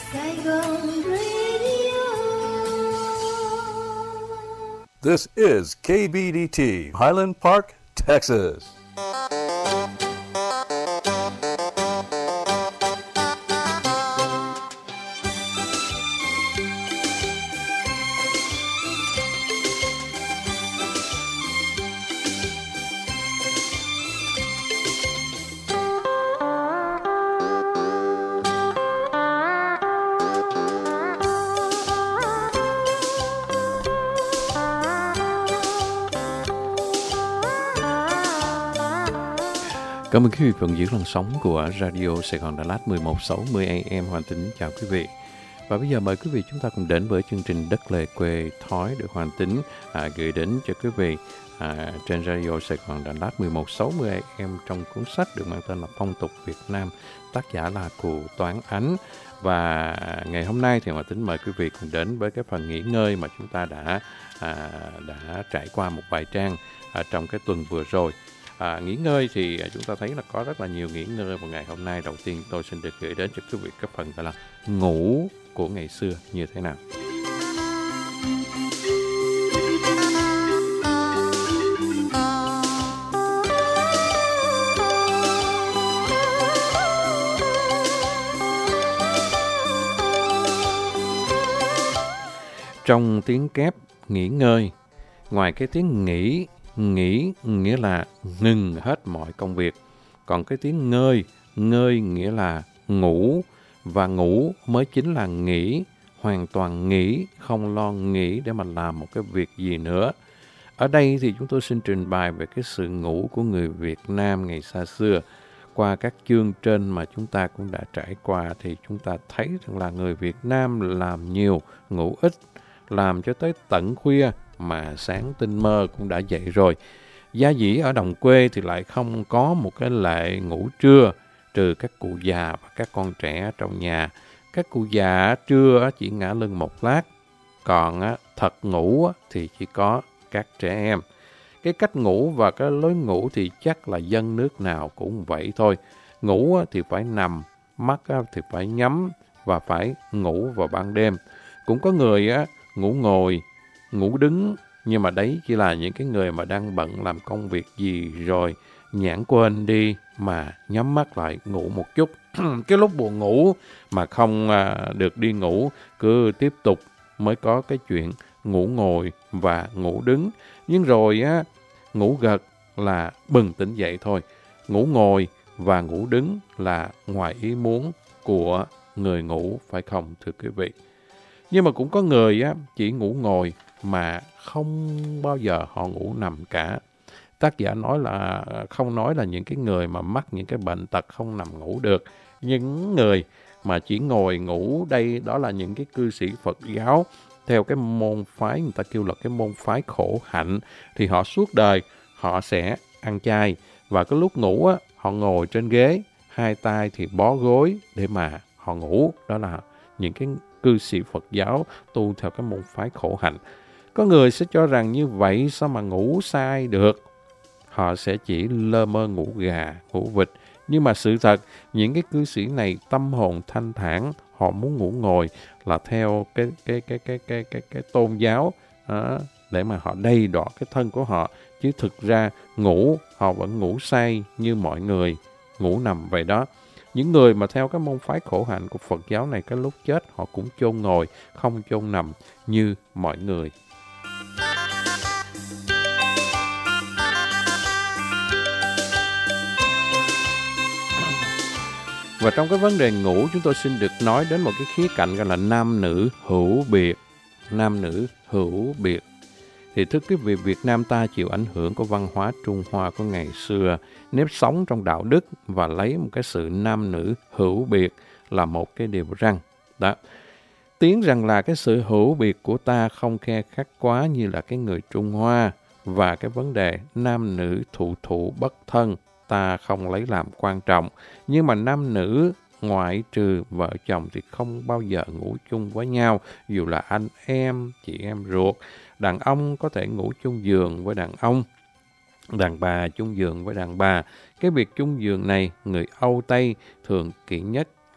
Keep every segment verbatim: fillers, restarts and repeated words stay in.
Saigon Radio. This is K B D T, Highland Park, Texas. Cảm ơn quý vị vẫn giữ làn sóng của Radio Sài Gòn Đà Lạt mười một sáu mươi A M. Hoàng Tính chào quý vị. Và bây giờ mời quý vị chúng ta cùng đến với chương trình Đất Lề Quê Thói được Hoàng Tính à, gửi đến cho quý vị à, trên Radio Sài Gòn Đà Lạt mười một sáu mươi A M trong cuốn sách được mang tên là Phong tục Việt Nam, tác giả là Cụ Toán Ánh. Và ngày hôm nay thì Hoàng Tính mời quý vị cùng đến với cái phần nghỉ ngơi mà chúng ta đã à, đã trải qua một vài trang à, trong cái tuần vừa rồi. À, nghỉ ngơi thì chúng ta thấy là có rất là nhiều nghỉ ngơi vào ngày hôm nay. Đầu tiên tôi xin được gửi đến cho quý vị cái phần gọi là ngủ của ngày xưa như thế nào. Trong tiếng kép nghỉ ngơi, ngoài cái tiếng nghỉ, nghỉ nghĩa là ngừng hết mọi công việc. Còn cái tiếng ngơi, ngơi nghĩa là ngủ. Và ngủ mới chính là nghỉ, hoàn toàn nghỉ, không lo nghĩ để mà làm một cái việc gì nữa. Ở đây thì chúng tôi xin trình bày về cái sự ngủ của người Việt Nam ngày xa xưa. Qua các chương trên mà chúng ta cũng đã trải qua thì chúng ta thấy rằng là người Việt Nam làm nhiều, ngủ ít, làm cho tới tận khuya mà sáng tinh mơ cũng đã dậy rồi. Gia dĩ ở đồng quê thì lại không có một cái lệ ngủ trưa, trừ các cụ già và các con trẻ trong nhà. Các cụ già trưa chỉ ngả lưng một lát, còn thật ngủ thì chỉ có các trẻ em. Cái cách ngủ và cái lối ngủ thì chắc là dân nước nào cũng vậy thôi. Ngủ thì phải nằm, mắt thì phải nhắm và phải ngủ vào ban đêm. Cũng có người ngủ ngồi, ngủ đứng, nhưng mà đấy chỉ là những cái người mà đang bận làm công việc gì rồi nhãn quên đi mà nhắm mắt lại ngủ một chút. Cái lúc buồn ngủ mà không à, được đi ngủ, cứ tiếp tục mới có cái chuyện ngủ ngồi và ngủ đứng. Nhưng rồi á, ngủ gật là bừng tỉnh dậy thôi. Ngủ ngồi và ngủ đứng là ngoài ý muốn của người ngủ, phải không thưa quý vị? Nhưng mà cũng có người á, chỉ ngủ ngồi mà không bao giờ họ ngủ nằm cả. Tác giả nói là không nói là những cái người mà mắc những cái bệnh tật không nằm ngủ được. Những người mà chỉ ngồi ngủ đây, đó là những cái cư sĩ Phật giáo theo cái môn phái người ta kêu là cái môn phái khổ hạnh. Thì họ suốt đời họ sẽ ăn chay, và cái lúc ngủ á, họ ngồi trên ghế, hai tay thì bó gối để mà họ ngủ. Đó là những cái cư sĩ Phật giáo tu theo cái môn phái khổ hạnh. Có người sẽ cho rằng như vậy sao mà ngủ sai được. Họ sẽ chỉ lơ mơ ngủ gà, ngủ vịt. Nhưng mà sự thật, những cái cư sĩ này tâm hồn thanh thản, họ muốn ngủ ngồi là theo cái cái cái cái cái cái cái tôn giáo đó, để mà họ đầy đọa cái thân của họ. Chứ thực ra ngủ, họ vẫn ngủ say như mọi người, ngủ nằm vậy đó. Những người mà theo cái môn phái khổ hạnh của Phật giáo này, cái lúc chết họ cũng chôn ngồi, không chôn nằm như mọi người. Và trong cái vấn đề ngủ, chúng tôi xin được nói đến một cái khía cạnh gọi là nam nữ hữu biệt. Nam nữ hữu biệt. Thì thưa quý vị, Việt Nam ta chịu ảnh hưởng của văn hóa Trung Hoa của ngày xưa, nếp sống trong đạo đức và lấy một cái sự nam nữ hữu biệt là một cái điều răn. Đó. Tiếng rằng là cái sự hữu biệt của ta không khe khắt quá như là cái người Trung Hoa, và cái vấn đề nam nữ thụ thụ bất thân ta không lấy làm quan trọng. Nhưng mà nam nữ ngoại trừ vợ chồng thì không bao giờ ngủ chung với nhau, dù là anh em, chị em ruột. Đàn ông có thể ngủ chung giường với đàn ông, đàn bà chung giường với đàn bà. Cái việc chung giường này, người Âu Tây thường kỹ nhất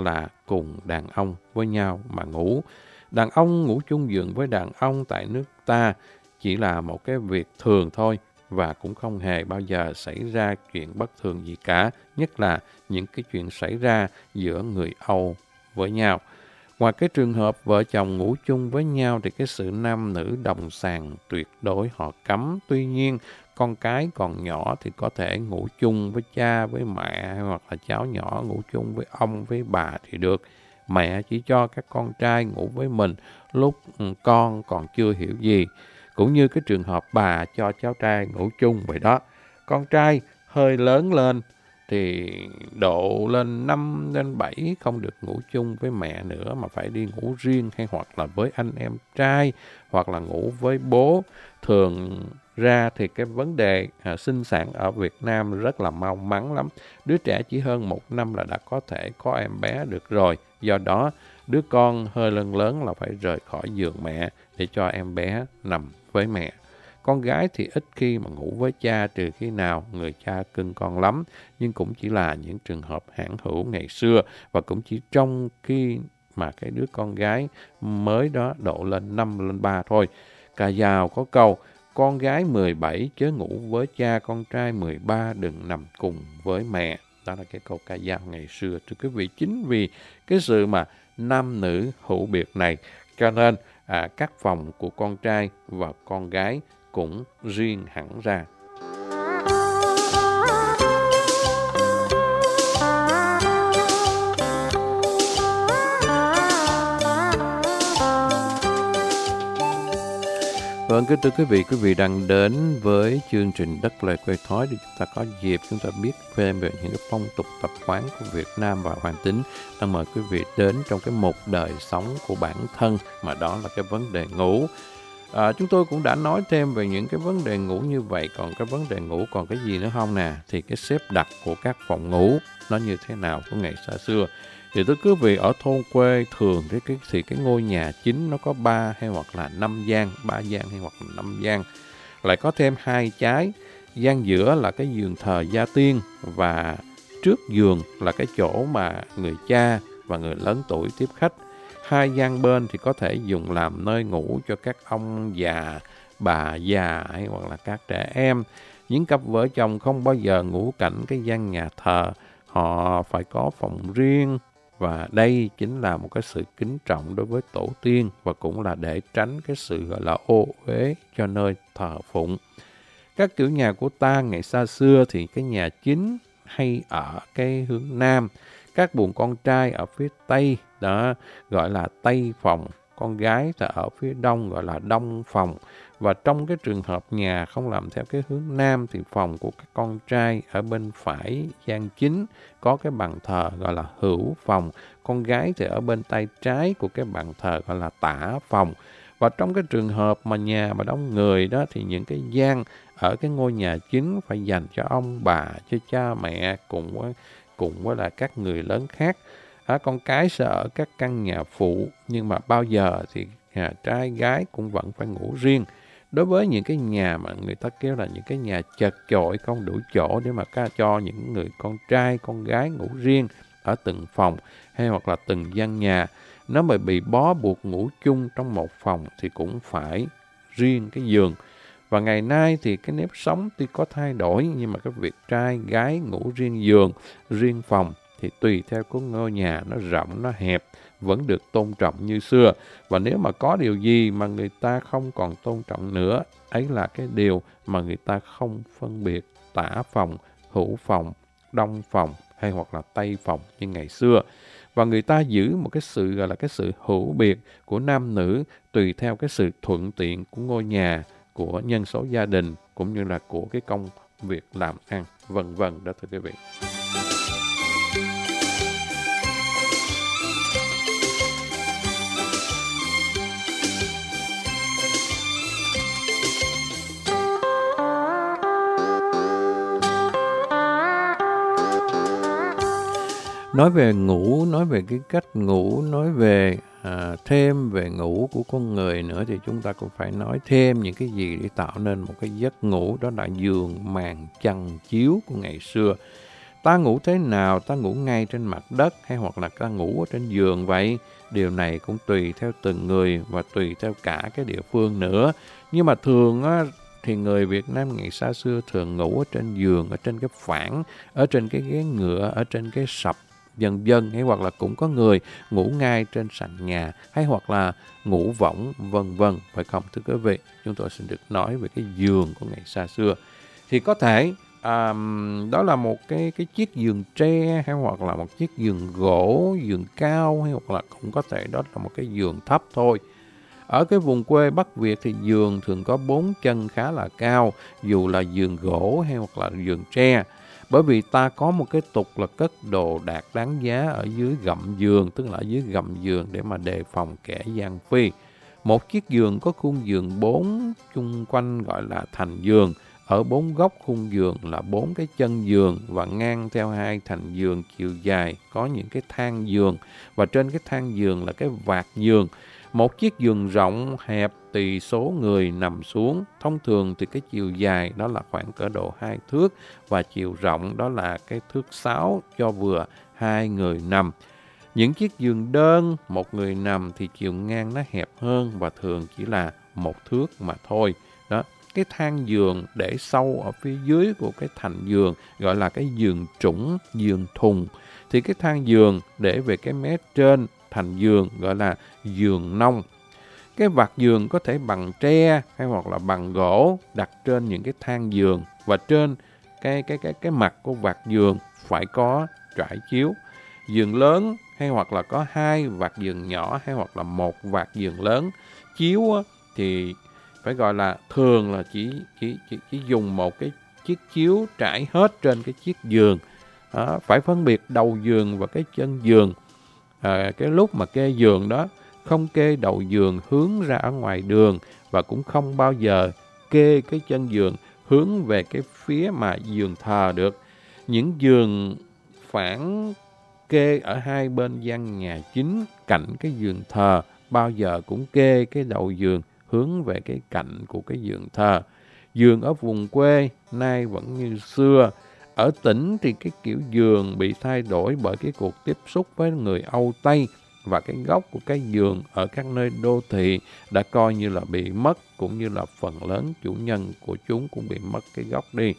là cùng đàn ông với nhau mà ngủ. Đàn ông ngủ chung giường với đàn ông tại nước ta chỉ là một cái việc thường thôi và cũng không hề bao giờ xảy ra chuyện bất thường gì cả, nhất là những cái chuyện xảy ra giữa người Âu với nhau. Ngoài cái trường hợp vợ chồng ngủ chung với nhau thì cái sự nam nữ đồng sàng tuyệt đối họ cấm. Tuy nhiên, con cái còn nhỏ thì có thể ngủ chung với cha, với mẹ, hoặc là cháu nhỏ ngủ chung với ông, với bà thì được. Mẹ chỉ cho các con trai ngủ với mình lúc con còn chưa hiểu gì. Cũng như cái trường hợp bà cho cháu trai ngủ chung vậy đó. Con trai hơi lớn lên thì độ lên năm, lên bảy không được ngủ chung với mẹ nữa mà phải đi ngủ riêng, hay hoặc là với anh em trai, hoặc là ngủ với bố. Thường ra thì cái vấn đề à, sinh sản ở Việt Nam rất là mau mắn lắm. Đứa trẻ chỉ hơn một năm là đã có thể có em bé được rồi. Do đó, đứa con hơi lớn lớn là phải rời khỏi giường mẹ để cho em bé nằm với mẹ. Con gái thì ít khi mà ngủ với cha, trừ khi nào người cha cưng con lắm, nhưng cũng chỉ là những trường hợp hãn hữu ngày xưa, và cũng chỉ trong khi mà cái đứa con gái mới đó độ lên năm, lên ba thôi. Ca dao có câu, con gái mười bảy chớ ngủ với cha, con trai mười ba đừng nằm cùng với mẹ. Đó là cái câu ca dao ngày xưa. Thưa quý vị, chính vì cái sự mà nam nữ hữu biệt này, cho nên à, các phòng của con trai và con gái cũng riêng hẳn ra. Vâng, kính thưa quý vị, quý vị đang đến với chương trình Đất Lời Quê Thói để chúng ta có dịp chúng ta biết thêm về những cái phong tục tập quán của Việt Nam và Hoàng Tín đang mời quý vị đến trong cái mục đời sống của bản thân, mà đó là cái vấn đề ngủ. À, chúng tôi cũng đã nói thêm về những cái vấn đề ngủ như vậy. Còn cái vấn đề ngủ còn cái gì nữa không nè? Thì cái xếp đặt của các phòng ngủ nó như thế nào của ngày xa xưa. Thì thưa quý vị, ở thôn quê thường cái, cái, thì cái ngôi nhà chính nó có ba hay hoặc là năm gian, ba gian hay hoặc là năm gian. Lại có thêm hai trái, gian giữa là cái giường thờ gia tiên, và trước giường là cái chỗ mà người cha và người lớn tuổi tiếp khách. Hai gian bên thì có thể dùng làm nơi ngủ cho các ông già, bà già hay hoặc là các trẻ em. Những cặp vợ chồng không bao giờ ngủ cạnh cái gian nhà thờ, họ phải có phòng riêng. Và đây chính là một cái sự kính trọng đối với tổ tiên, và cũng là để tránh cái sự gọi là ô uế cho nơi thờ phụng. Các kiểu nhà của ta ngày xa xưa thì cái nhà chính hay ở cái hướng nam, các buồng con trai ở phía tây, đó gọi là tây phòng, con gái thì ở phía đông gọi là đông phòng. Và trong cái trường hợp nhà không làm theo cái hướng nam thì phòng của các con trai ở bên phải gian chính có cái bàn thờ gọi là hữu phòng, con gái thì ở bên tay trái của cái bàn thờ gọi là tả phòng. Và trong cái trường hợp mà nhà mà đông người đó thì những cái gian ở cái ngôi nhà chính phải dành cho ông bà, cho cha mẹ cùng với, cùng với là các người lớn khác. À, con cái sẽ ở các căn nhà phụ, nhưng mà bao giờ thì nhà trai gái cũng vẫn phải ngủ riêng. Đối với những cái nhà mà người ta kêu là những cái nhà chật chội không đủ chỗ để mà ca cho những người con trai, con gái ngủ riêng ở từng phòng hay hoặc là từng gian nhà, nếu mà bị bó buộc ngủ chung trong một phòng thì cũng phải riêng cái giường. Và ngày nay thì cái nếp sống tuy có thay đổi, nhưng mà cái việc trai gái ngủ riêng giường, riêng phòng thì tùy theo cái ngôi nhà nó rộng, nó hẹp, vẫn được tôn trọng như xưa. Và nếu mà có điều gì mà người ta không còn tôn trọng nữa, ấy là cái điều mà người ta không phân biệt tả phòng, hữu phòng, đông phòng hay hoặc là tây phòng như ngày xưa. Và người ta giữ một cái sự gọi là cái sự hữu biệt của nam nữ tùy theo cái sự thuận tiện của ngôi nhà, của nhân số gia đình, cũng như là của cái công việc làm ăn, vân vân đó thưa quý vị. Nói về ngủ, nói về cái cách ngủ, nói về à, thêm về ngủ của con người nữa thì chúng ta cũng phải nói thêm những cái gì để tạo nên một cái giấc ngủ, đó là giường, màn, chăn, chiếu của ngày xưa. Ta ngủ thế nào? Ta ngủ ngay trên mặt đất hay hoặc là ta ngủ ở trên giường vậy? Điều này cũng tùy theo từng người và tùy theo cả cái địa phương nữa. Nhưng mà thường á, thì người Việt Nam ngày xa xưa thường ngủ ở trên giường, ở trên cái phản, ở trên cái ghế ngựa, ở trên cái sập, dần dần, hay hoặc là cũng có người ngủ ngay trên sàn nhà, hay hoặc là ngủ võng, vân vân, phải không thưa quý vị? Chúng tôi xin được nói về cái giường của ngày xa xưa. Thì có thể à, đó là một cái cái chiếc giường tre, hay hoặc là một chiếc giường gỗ, giường cao, hay hoặc là cũng có thể đó là một cái giường thấp thôi. Ở cái vùng quê Bắc Việt thì giường thường có bốn chân khá là cao, dù là giường gỗ hay hoặc là giường tre. Bởi vì ta có một cái tục là cất đồ đạc đáng giá ở dưới gầm giường, tức là ở dưới gầm giường để mà đề phòng kẻ gian phi. Một chiếc giường có khung giường bốn chung quanh gọi là thành giường. Ở bốn góc khung giường là bốn cái chân giường và ngang theo hai thành giường chiều dài có những cái thang giường. Và trên cái thang giường là cái vạt giường. Một chiếc giường rộng, hẹp tùy số người nằm xuống. Thông thường thì cái chiều dài đó là khoảng cỡ độ hai thước và chiều rộng đó là cái thước sáu cho vừa hai người nằm. Những chiếc giường đơn, một người nằm thì chiều ngang nó hẹp hơn và thường chỉ là một thước mà thôi. Đó. Cái thang giường để sâu ở phía dưới của cái thành giường gọi là cái giường trũng, giường thùng. Thì cái thang giường để về cái mé trên thành giường gọi là giường nông. Cái vạt giường có thể bằng tre hay hoặc là bằng gỗ đặt trên những cái thang giường, và trên cái cái cái cái mặt của vạt giường phải có trải chiếu. Giường lớn hay hoặc là có hai vạt giường nhỏ hay hoặc là một vạt giường lớn. Chiếu thì phải gọi là thường là chỉ chỉ chỉ, chỉ dùng một cái chiếc chiếu trải hết trên cái chiếc giường. Đó, phải phân biệt đầu giường và cái chân giường. À, cái lúc mà kê giường đó không kê đầu giường hướng ra ở ngoài đường, và cũng không bao giờ kê cái chân giường hướng về cái phía mà giường thờ được. Những giường phản kê ở hai bên gian nhà chính cạnh cái giường thờ bao giờ cũng kê cái đầu giường hướng về cái cạnh của cái giường thờ. Giường ở vùng quê nay vẫn như xưa. Ở tỉnh thì cái kiểu giường bị thay đổi bởi cái cuộc tiếp xúc với người Âu Tây, và cái góc của cái giường ở các nơi đô thị đã coi như là bị mất, cũng như là phần lớn chủ nhân của chúng cũng bị mất cái góc đi.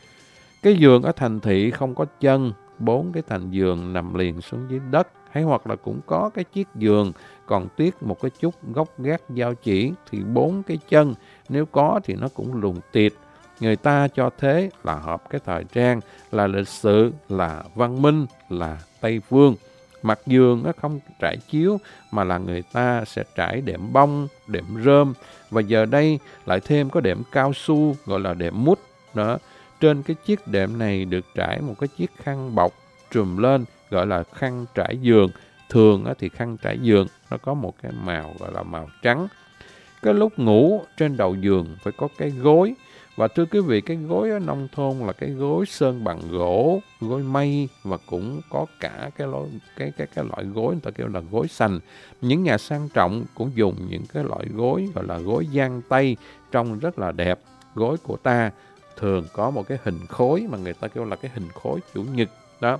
Cái giường ở thành thị không có chân, bốn cái thành giường nằm liền xuống dưới đất, hay hoặc là cũng có cái chiếc giường còn tiếc một cái chút góc gác giao chỉ, thì bốn cái chân nếu có thì nó cũng lùn tiệt. Người ta cho thế là hợp cái thời trang, là lịch sự, là văn minh, là Tây phương. Mặt giường nó không trải chiếu mà là người ta sẽ trải đệm bông, đệm rơm, và giờ đây lại thêm có đệm cao su gọi là đệm mút. Đó. Trên cái chiếc đệm này được trải một cái chiếc khăn bọc trùm lên gọi là khăn trải giường. Thường thì khăn trải giường nó có một cái màu gọi là màu trắng. Cái lúc ngủ trên đầu giường phải có cái gối. Và thưa quý vị, cái gối ở nông thôn là cái gối sơn bằng gỗ, gối mây, và cũng có cả cái loại, cái, cái, cái loại gối người ta kêu là gối sành. Những nhà sang trọng cũng dùng những cái loại gối gọi là gối giang tây, trông rất là đẹp. Gối của ta thường có một cái hình khối mà người ta kêu là cái hình khối chủ nhật đó.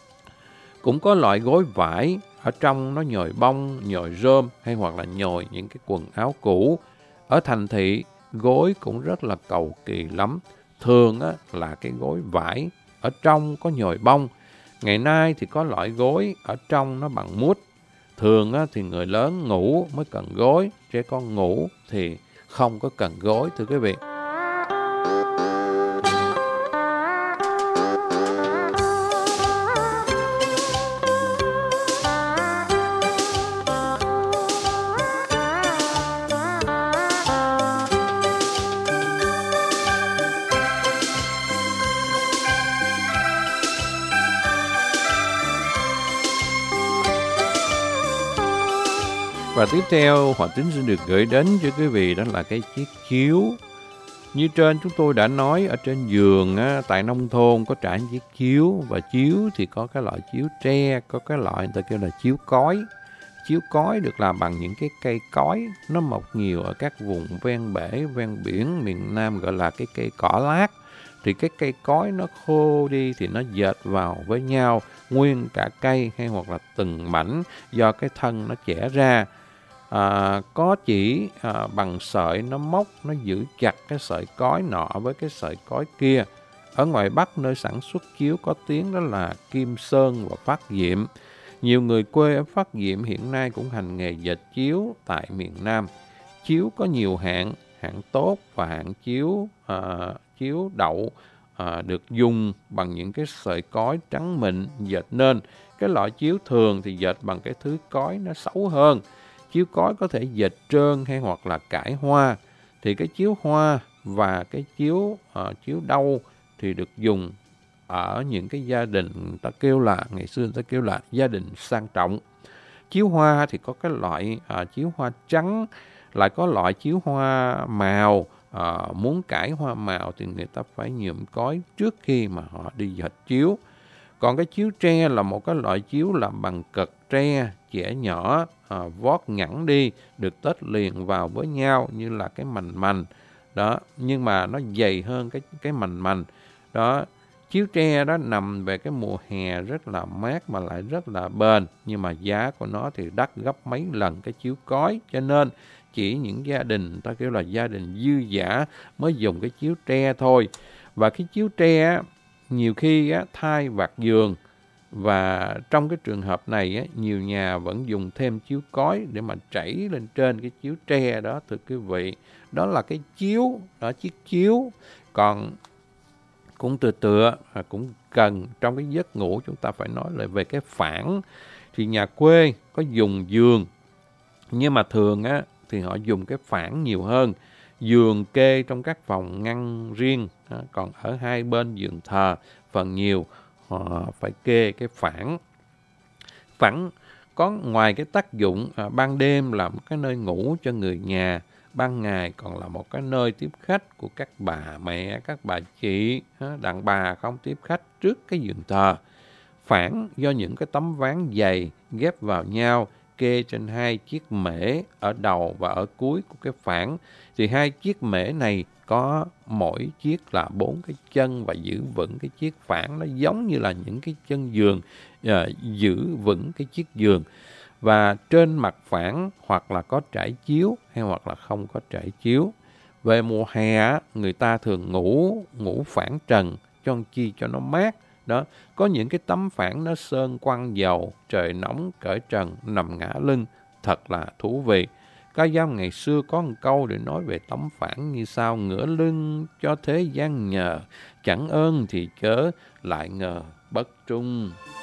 Cũng có loại gối vải, ở trong nó nhồi bông, nhồi rơm, hay hoặc là nhồi những cái quần áo cũ. Ở thành thị, gối cũng rất là cầu kỳ lắm. Thường á, là cái gối vải, ở trong có nhồi bông. Ngày nay thì có loại gối, ở trong nó bằng mút. Thường á, thì người lớn ngủ mới cần gối, trẻ con ngủ thì không có cần gối, thưa quý vị. Và tiếp theo, Hòa Tín xin được gửi đến cho quý vị đó là cái chiếc chiếu. Như trên chúng tôi đã nói, ở trên giường á, tại nông thôn có trải chiếc chiếu, và chiếu thì có cái loại chiếu tre, có cái loại người ta kêu là chiếu cói. Chiếu cói được làm bằng những cái cây cói, nó mọc nhiều ở các vùng ven bể, ven biển miền Nam gọi là cái cây cỏ lát. thì cái cây cối nó khô đi thì nó dệt vào với nhau nguyên cả cây, hay hoặc là từng mảnh do cái thân nó chẻ ra. À, có chỉ à, bằng sợi nó móc, nó giữ chặt cái sợi cói nọ với cái sợi cói kia. Ở ngoài Bắc, nơi sản xuất chiếu có tiếng đó là Kim Sơn và Phát Diệm. Nhiều người quê ở Phát Diệm hiện nay cũng hành nghề dệt chiếu tại miền Nam. Chiếu có nhiều hạng, hạng tốt và hạng chiếu à, chiếu đậu à, được dùng bằng những cái sợi cói trắng mịn dệt nên. Cái loại chiếu thường thì dệt bằng cái thứ cói nó xấu hơn. Chiếu cói có thể dệt trơn hay hoặc là cải hoa. Thì cái chiếu hoa và cái chiếu uh, chiếu đau thì được dùng ở những cái gia đình người ta kêu là, ngày xưa người ta kêu là gia đình sang trọng. Chiếu hoa thì có cái loại uh, chiếu hoa trắng, lại có loại chiếu hoa màu. Uh, muốn cải hoa màu thì người ta phải nhuộm cói trước khi mà họ đi dệt chiếu. Còn cái chiếu tre là một cái loại chiếu làm bằng cật tre, chẻ nhỏ, à, vót ngắn đi, được tết liền vào với nhau như là cái mành mành. Đó, nhưng mà nó dày hơn cái, cái mành mành. Đó, chiếu tre đó nằm về cái mùa hè rất là mát mà lại rất là bền. Nhưng mà giá của nó thì đắt gấp mấy lần cái chiếu cói. Cho nên chỉ những gia đình, ta kêu là gia đình dư dả mới dùng cái chiếu tre thôi. Và cái chiếu tre nhiều khi á, thay vạt giường, và trong cái trường hợp này á, nhiều nhà vẫn dùng thêm chiếu cói để mà trải lên trên cái chiếu tre đó, thưa quý vị. Đó là cái chiếu, đó chiếc chiếu. Còn cũng tựa tựa, cũng cần trong cái giấc ngủ chúng ta phải nói lại về cái phản. Thì nhà quê có dùng giường, nhưng mà thường á, thì họ dùng cái phản nhiều hơn. Giường kê trong các phòng ngăn riêng, còn ở hai bên giường thờ phần nhiều họ phải kê cái phản. Phản có ngoài cái tác dụng à, ban đêm là một cái nơi ngủ cho người nhà, ban ngày còn là một cái nơi tiếp khách của các bà mẹ, các bà chị, đàn bà không tiếp khách trước cái giường thờ. Phản do những cái tấm ván dày ghép vào nhau, kê trên hai chiếc mễ ở đầu và ở cuối của cái phản. Thì hai chiếc mễ này có mỗi chiếc là bốn cái chân và giữ vững cái chiếc phản. Nó giống như là những cái chân giường uh, giữ vững cái chiếc giường. Và trên mặt phản hoặc là có trải chiếu hay hoặc là không có trải chiếu. Về mùa hè người ta thường ngủ ngủ phản trần cho chi cho nó mát. Đó, có những cái tấm phản nó sơn quăng dầu, trời nóng cởi trần nằm ngã lưng, thật là thú vị. Ca dao ngày xưa có một câu để nói về tấm phản như sau: ngửa lưng cho thế gian nhờ, chẳng ơn thì chớ lại ngờ bất trung.